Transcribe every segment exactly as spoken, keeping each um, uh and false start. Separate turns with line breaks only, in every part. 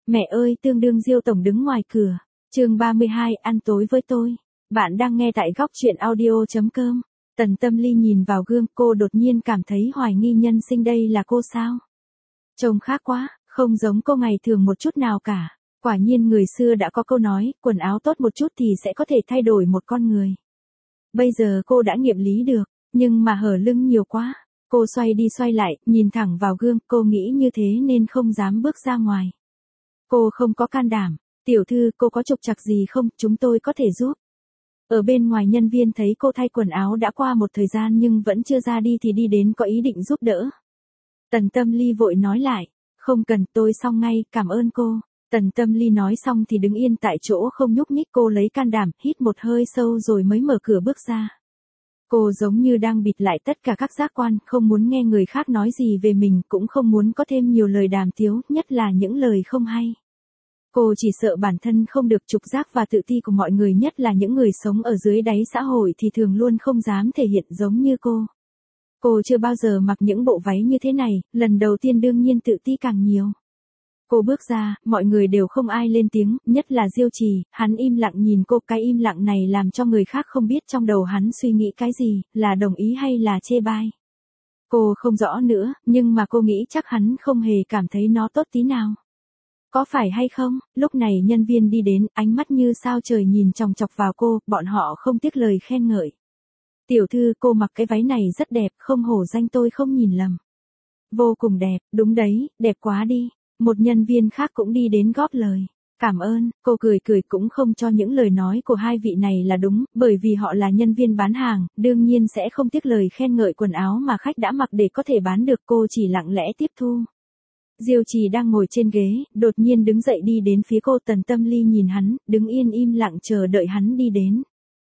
Mẹ ơi, tương đương Diêu tổng đứng ngoài cửa. Chương ba mươi hai, ăn tối với tôi. Bạn đang nghe tại góc truyện audio chấm com. Tần Tâm Ly nhìn vào gương, cô đột nhiên cảm thấy hoài nghi nhân sinh đây là cô sao? Trông khác quá, không giống cô ngày thường một chút nào cả. Quả nhiên người xưa đã có câu nói, quần áo tốt một chút thì sẽ có thể thay đổi một con người. Bây giờ cô đã nghiệm lý được, nhưng mà hở lưng nhiều quá. Cô xoay đi xoay lại, nhìn thẳng vào gương, cô nghĩ như thế nên không dám bước ra ngoài. Cô không có can đảm. Tiểu thư, cô có trục trặc gì không, chúng tôi có thể giúp. Ở bên ngoài nhân viên thấy cô thay quần áo đã qua một thời gian nhưng vẫn chưa ra đi thì đi đến có ý định giúp đỡ. Tần Tâm Ly vội nói lại, không cần, tôi xong ngay, cảm ơn cô. Tần Tâm Ly nói xong thì đứng yên tại chỗ không nhúc nhích, cô lấy can đảm, hít một hơi sâu rồi mới mở cửa bước ra. Cô giống như đang bịt lại tất cả các giác quan, không muốn nghe người khác nói gì về mình, cũng không muốn có thêm nhiều lời đàm tiếu, nhất là những lời không hay. Cô chỉ sợ bản thân không được trục giác và tự ti của mọi người, nhất là những người sống ở dưới đáy xã hội thì thường luôn không dám thể hiện giống như cô. Cô chưa bao giờ mặc những bộ váy như thế này, lần đầu tiên đương nhiên tự ti càng nhiều. Cô bước ra, mọi người đều không ai lên tiếng, nhất là Diêu Trì, hắn im lặng nhìn cô, cái im lặng này làm cho người khác không biết trong đầu hắn suy nghĩ cái gì, là đồng ý hay là chê bai. Cô không rõ nữa, nhưng mà cô nghĩ chắc hắn không hề cảm thấy nó tốt tí nào. Có phải hay không? Lúc này nhân viên đi đến, ánh mắt như sao trời nhìn chòng chọc vào cô, bọn họ không tiếc lời khen ngợi. Tiểu thư, cô mặc cái váy này rất đẹp, không hổ danh tôi không nhìn lầm. Vô cùng đẹp, đúng đấy, đẹp quá đi. Một nhân viên khác cũng đi đến góp lời. Cảm ơn, cô cười cười cũng không cho những lời nói của hai vị này là đúng, bởi vì họ là nhân viên bán hàng, đương nhiên sẽ không tiếc lời khen ngợi quần áo mà khách đã mặc để có thể bán được, cô chỉ lặng lẽ tiếp thu. Diêu Trì đang ngồi trên ghế, đột nhiên đứng dậy đi đến phía cô. Tần Tâm Ly nhìn hắn, đứng yên im lặng chờ đợi hắn đi đến.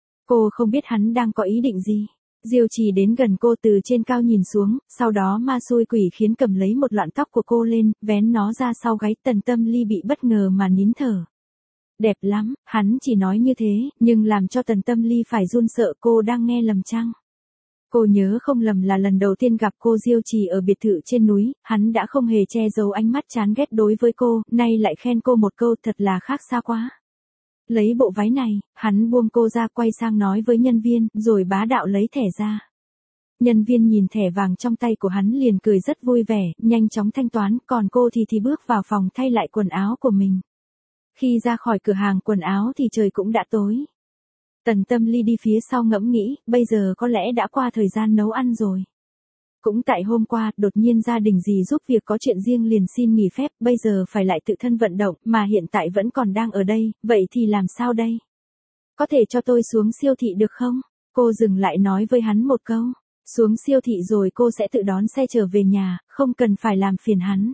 Cô không biết hắn đang có ý định gì. Diêu Trì đến gần cô từ trên cao nhìn xuống, sau đó ma xui quỷ khiến cầm lấy một lọn tóc của cô lên, vén nó ra sau gáy. Tần Tâm Ly bị bất ngờ mà nín thở. Đẹp lắm, hắn chỉ nói như thế, nhưng làm cho Tần Tâm Ly phải run sợ, cô đang nghe lầm chăng? Cô nhớ không lầm là lần đầu tiên gặp cô Diêu Trì ở biệt thự trên núi, hắn đã không hề che giấu ánh mắt chán ghét đối với cô, nay lại khen cô một câu thật là khác xa quá. Lấy bộ váy này, hắn buông cô ra quay sang nói với nhân viên, rồi bá đạo lấy thẻ ra. Nhân viên nhìn thẻ vàng trong tay của hắn liền cười rất vui vẻ, nhanh chóng thanh toán, còn cô thì thì bước vào phòng thay lại quần áo của mình. Khi ra khỏi cửa hàng quần áo thì trời cũng đã tối. Tần Tâm Ly đi phía sau ngẫm nghĩ, bây giờ có lẽ đã qua thời gian nấu ăn rồi. Cũng tại hôm qua, đột nhiên gia đình dì giúp việc có chuyện riêng liền xin nghỉ phép, bây giờ phải lại tự thân vận động, mà hiện tại vẫn còn đang ở đây, vậy thì làm sao đây? Có thể cho tôi xuống siêu thị được không? Cô dừng lại nói với hắn một câu. Xuống siêu thị rồi cô sẽ tự đón xe trở về nhà, không cần phải làm phiền hắn.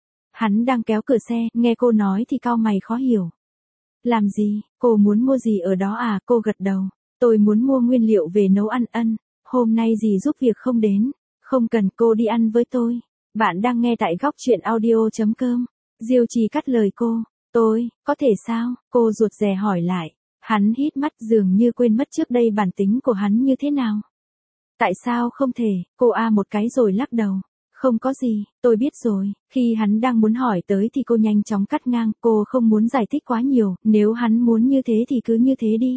Hắn đang kéo cửa xe, nghe cô nói thì cau mày khó hiểu. Làm gì, cô muốn mua gì ở đó à? Cô gật đầu. Tôi muốn mua nguyên liệu về nấu ăn. Ân, hôm nay dì giúp việc không đến. Không cần, cô đi ăn với tôi. Bạn đang nghe tại góc truyện audio chấm com. Diêu Trì cắt lời cô. Tôi, có thể sao? Cô ruột rè hỏi lại. Hắn hít mắt dường như quên mất trước đây bản tính của hắn như thế nào. Tại sao không thể? Cô a một cái rồi lắc đầu. Không có gì, tôi biết rồi. Khi hắn đang muốn hỏi tới thì cô nhanh chóng cắt ngang, cô không muốn giải thích quá nhiều, nếu hắn muốn như thế thì cứ như thế đi.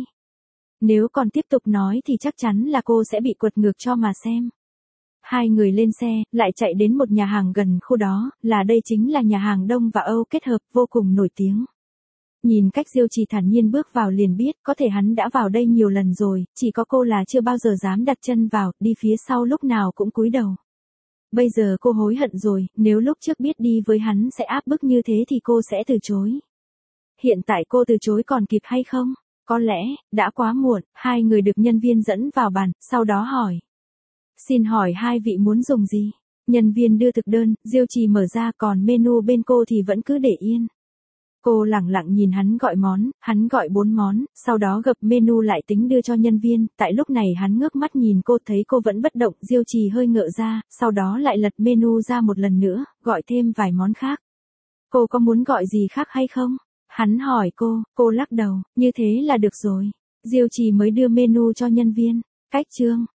Nếu còn tiếp tục nói thì chắc chắn là cô sẽ bị quật ngược cho mà xem. Hai người lên xe, lại chạy đến một nhà hàng gần khu đó, là đây chính là nhà hàng Đông và Âu kết hợp, vô cùng nổi tiếng. Nhìn cách Diêu Trì thản nhiên bước vào liền biết, có thể hắn đã vào đây nhiều lần rồi, chỉ có cô là chưa bao giờ dám đặt chân vào, đi phía sau lúc nào cũng cúi đầu. Bây giờ cô hối hận rồi, nếu lúc trước biết đi với hắn sẽ áp bức như thế thì cô sẽ từ chối. Hiện tại cô từ chối còn kịp hay không? Có lẽ, đã quá muộn, hai người được nhân viên dẫn vào bàn, sau đó hỏi. Xin hỏi hai vị muốn dùng gì? Nhân viên đưa thực đơn, Diêu Trì mở ra, còn menu bên cô thì vẫn cứ để yên. Cô lẳng lặng nhìn hắn gọi món, hắn gọi bốn món, sau đó gập menu lại tính đưa cho nhân viên, tại lúc này hắn ngước mắt nhìn cô, thấy cô vẫn bất động, Diêu Trì hơi ngỡ ra, sau đó lại lật menu ra một lần nữa, gọi thêm vài món khác. Cô có muốn gọi gì khác hay không? Hắn hỏi cô, cô lắc đầu, như thế là được rồi. Diêu Trì mới đưa menu cho nhân viên. Cách chương,